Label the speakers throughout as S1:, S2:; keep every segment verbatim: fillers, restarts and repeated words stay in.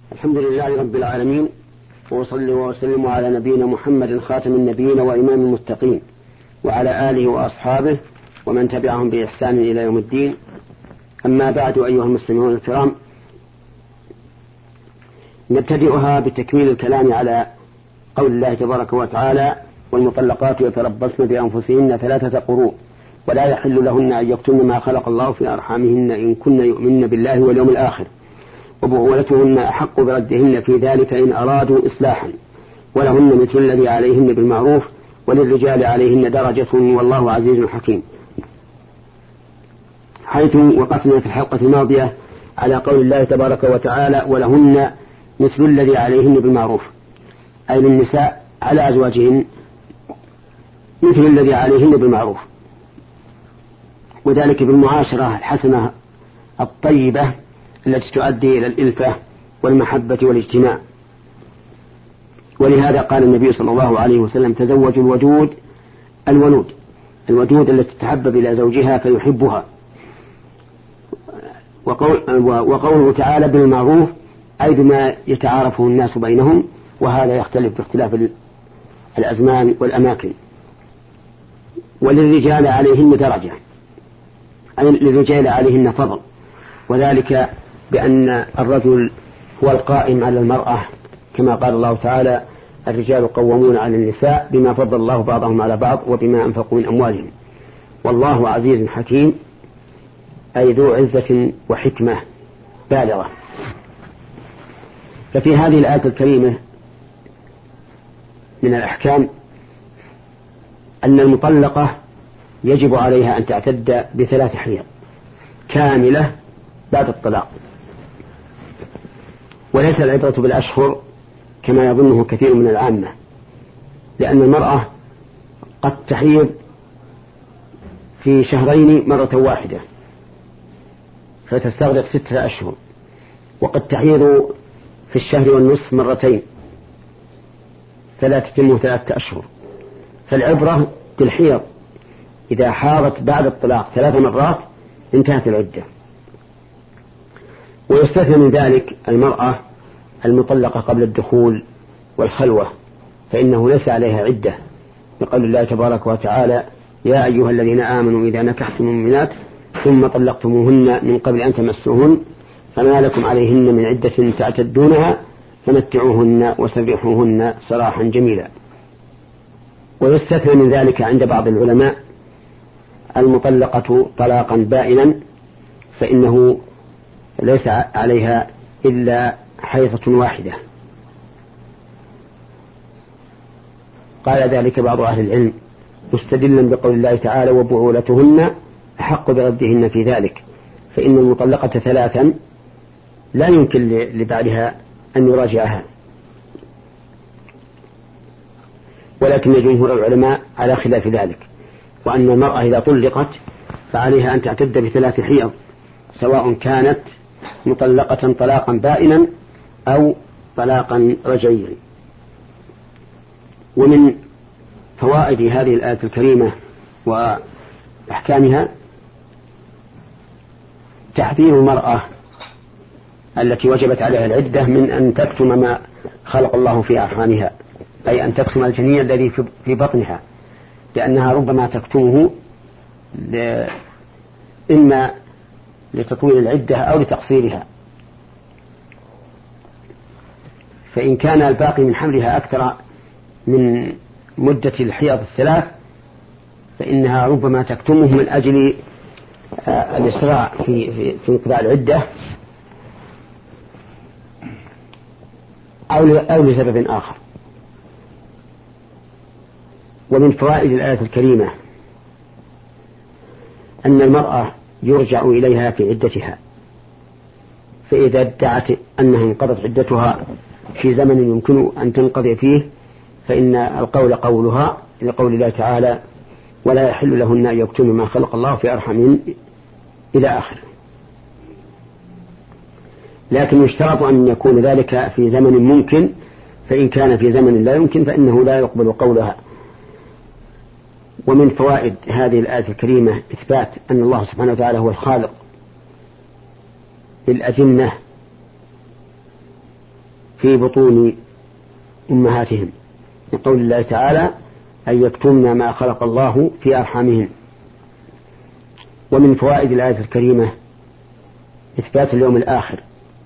S1: الحمد لله رب العالمين، وصلي وسلم على نبينا محمد خاتم النبيين وإمام المتقين، وعلى آله وأصحابه ومن تبعهم بإحسان إلى يوم الدين. أما بعد، أيها المستمعون الكرام، نبتدئها بتكميل الكلام على قول الله تبارك وتعالى: والمطلقات يتربصن بأنفسهن ثلاثة قروء ولا يحل لهن أن يكتمن ما خلق الله في أرحامهن إن كن يؤمن بالله واليوم الآخر وبعولتهن أحق بردهن في ذلك إن أرادوا إصلاحا ولهن مثل الذي عليهن بالمعروف وللرجال عليهن درجة والله عزيز حكيم. حيث وقفنا في الحلقة الماضية على قول الله تبارك وتعالى: ولهن مثل الذي عليهن بالمعروف، أي للنساء على أزواجهن مثل الذي عليهن بالمعروف، وذلك بالمعاشرة الحسنة الطيبة التي تؤدي إلى الإلفة والمحبة والاجتماع. ولهذا قال النبي صلى الله عليه وسلم: تزوجوا الودود الولود، الودود التي تتحبب إلى زوجها فيحبها. وقول وقوله تعالى بالمعروف أي بما يتعارفه الناس بينهم، وهذا يختلف باختلاف الأزمان والأماكن. وللرجال عليهن درجة، أي للرجال عليهن فضل، وذلك بأن الرجل هو القائم على المرأة، كما قال الله تعالى: الرجال قوامون على النساء بما فضل الله بعضهم على بعض وبما أنفقوا من أموالهم والله عزيز حكيم، أي ذو عزة وحكمة بالغة. ففي هذه الآية الكريمة من الأحكام أن المطلقة يجب عليها أن تعتد بثلاث حيض كاملة بعد الطلاق، وليس العبرة بالأشهر كما يظنه كثير من العامة، لأن المرأة قد تحيض في شهرين مرة واحدة فتستغرق ستة أشهر، وقد تحيض في الشهر والنصف مرتين فلا تتم ثلاثة أشهر. فالعبرة بالحيض، إذا حاضت بعد الطلاق ثلاث مرات انتهت العدة. ويستثنى من ذلك المرأة المطلقة قبل الدخول والخلوة، فإنه ليس عليها عدة، بقول الله تبارك وتعالى: يا أيها الذين آمنوا إذا نكحتم المؤمنات ثم طلقتموهن من قبل أن تمسوهن فما لكم عليهن من عدة تعتدونها فمتعوهن وسرحوهن سراحا جميلا. ويستثنى من ذلك عند بعض العلماء المطلقة طلاقا بائنا، فإنه ليس عليها إلا حيضة واحدة. قال ذلك بعض أهل العلم مستدلا بقول الله تعالى: وبعولتهن أحق بردهن في ذلك، فإن المطلقة ثلاثا لا يمكن لبعدها أن يراجعها. ولكن جمهور العلماء على خلاف ذلك، وأن المرأة إذا طلقت فعليها أن تعتد بثلاث حيض، سواء كانت مطلقة طلاقا بائنا أو طلاقا رجعيا. ومن فوائد هذه الآية الكريمة وأحكامها تحذير المرأة التي وجبت عليها العدة من أن تكتم ما خلق الله في أرحامها، أي أن تكتم الجنين الذي في بطنها، لأنها ربما تكتمه إما لتطويل العدة أو لتقصيرها. فإن كان الباقي من حملها أكثر من مدة الحيض الثلاث فإنها ربما تكتمه من أجل الإسراع في في في انقضاء العدة أو أو لسبب آخر. ومن فوائد الآية الكريمة أن المرأة يرجع إليها في عدتها، فإذا ادعت أنها انقضت عدتها في زمن يمكن أن تنقضي فيه فإن القول قولها، لقول الله تعالى: ولا يحل لهن أن يكتمن ما خلق الله في أرحامهن إلى آخره. لكن يشترط أن يكون ذلك في زمن ممكن، فإن كان في زمن لا يمكن فإنه لا يقبل قولها. ومن فوائد هذه الآية الكريمة إثبات أن الله سبحانه وتعالى هو الخالق للأجنة في بطون أمهاتهم، من قول الله تعالى أن يكتمن ما خلق الله في أرحامهن. ومن فوائد الآية الكريمة إثبات اليوم الآخر،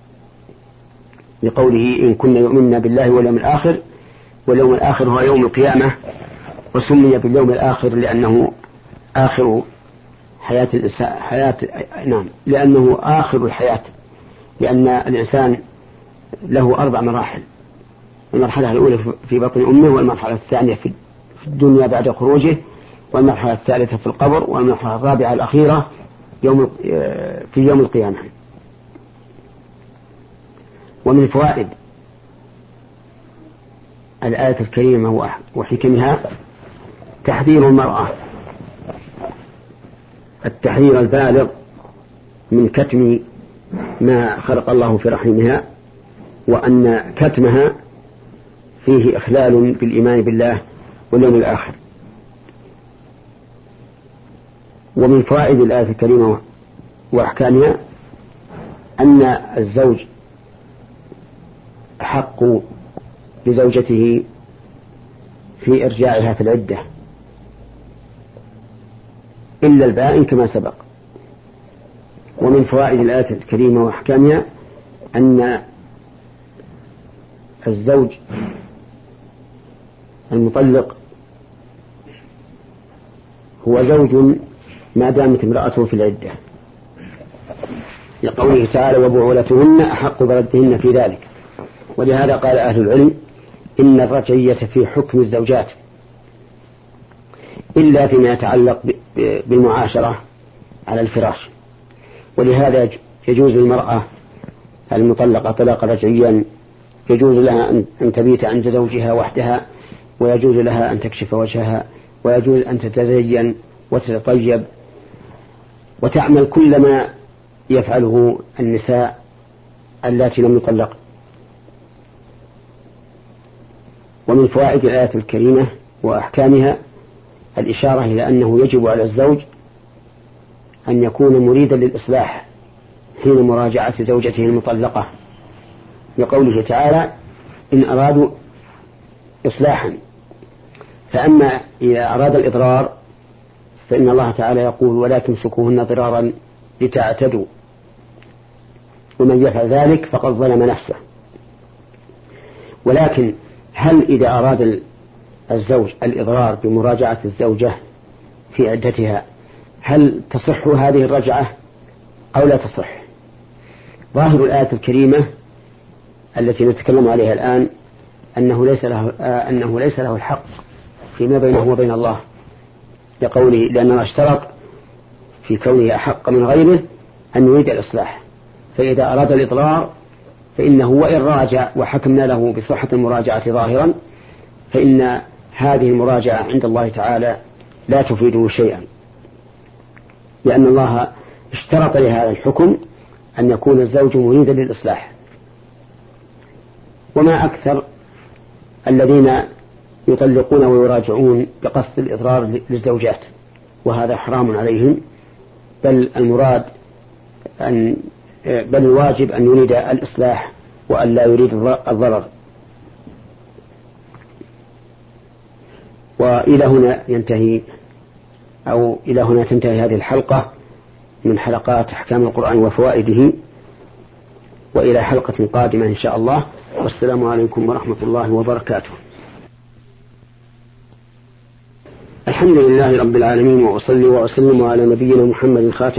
S1: لقوله إن كن يؤمن بالله واليوم الآخر، واليوم الآخر هو يوم القيامة، وسمي باليوم الآخر لأنه آخر حياة الإنسان، حياة نعم لأنه آخر الحياة، لأن الإنسان له أربع مراحل: المرحلة الأولى في بطن أمه، والمرحلة الثانية في الدنيا بعد خروجه، والمرحلة الثالثة في القبر، والمرحلة الرابعة الأخيرة يوم في يوم القيامة. ومن فوائد الآية الكريمة وحكمها تحذير المرأة، التحذير البالغ من كتم ما خلق الله في رحمها، وأن كتمها فيه إخلال بالإيمان بالله واليوم الآخر. ومن فوائد الآية الكريمة وأحكامها أن الزوج أحق بزوجته في إرجاعها في العدة إلا البائن كما سبق. ومن فوائد الآية الكريمة وأحكامها أن الزوج المطلق هو زوج ما دامت امرأته في العدة، لقوله تعالى وبعولتهن أحق بردهن في ذلك. ولهذا قال أهل العلم إن الرجعية في حكم الزوجات إلا فيما يتعلق بالمعاشرة على الفراش، ولهذا يجوز للمرأة المطلقة طلاقا رجعيا، يجوز لها أن تبيت عند زوجها وحدها، ويجوز لها أن تكشف وجهها، ويجوز أن تتزين وتتطيب وتعمل كل ما يفعله النساء اللاتي لم يطلق. ومن فوائد الآية الكريمة وأحكامها الإشارة إلى أنه يجب على الزوج أن يكون مريدا للإصلاح حين مراجعة زوجته المطلقة، لقوله تعالى إن أرادوا إصلاحا. فأما إذا أراد الإضرار فإن الله تعالى يقول ولا تمسكوهن ضرارا لتعتدوا، ومن يفعل ذلك فقد ظلم نفسه. ولكن هل إذا أراد الزوج الإضرار بمراجعة الزوجة في عدتها هل تصح هذه الرجعة أو لا تصح؟ ظاهر الآية الكريمة التي نتكلم عليها الآن أنه ليس له, أنه ليس له الحق فيما بينه وبين الله، لقوله لأنه اشترط في كونه أحق من غيره أن يريد الإصلاح، فإذا أراد الإضرار فإنه وإن راجع وحكمنا له بصحة المراجعة ظاهرا فإن هذه المراجعة عند الله تعالى لا تفيده شيئا، لأن الله اشترط لهذا الحكم أن يكون الزوج مريدا للإصلاح. وما أكثر الذين يطلقون ويراجعون بقصد الإضرار للزوجات، وهذا حرام عليهم، بل المراد أن بل الواجب أن يريد الإصلاح وأن لا يريد الضرر. وإلى هنا ينتهي أو إلى هنا تنتهي هذه الحلقة من حلقات أحكام القرآن وفوائده، وإلى حلقة قادمة إن شاء الله، والسلام عليكم ورحمة الله وبركاته. الحمد لله رب العالمين، وأصلي وأسلم على نبينا محمد خاتم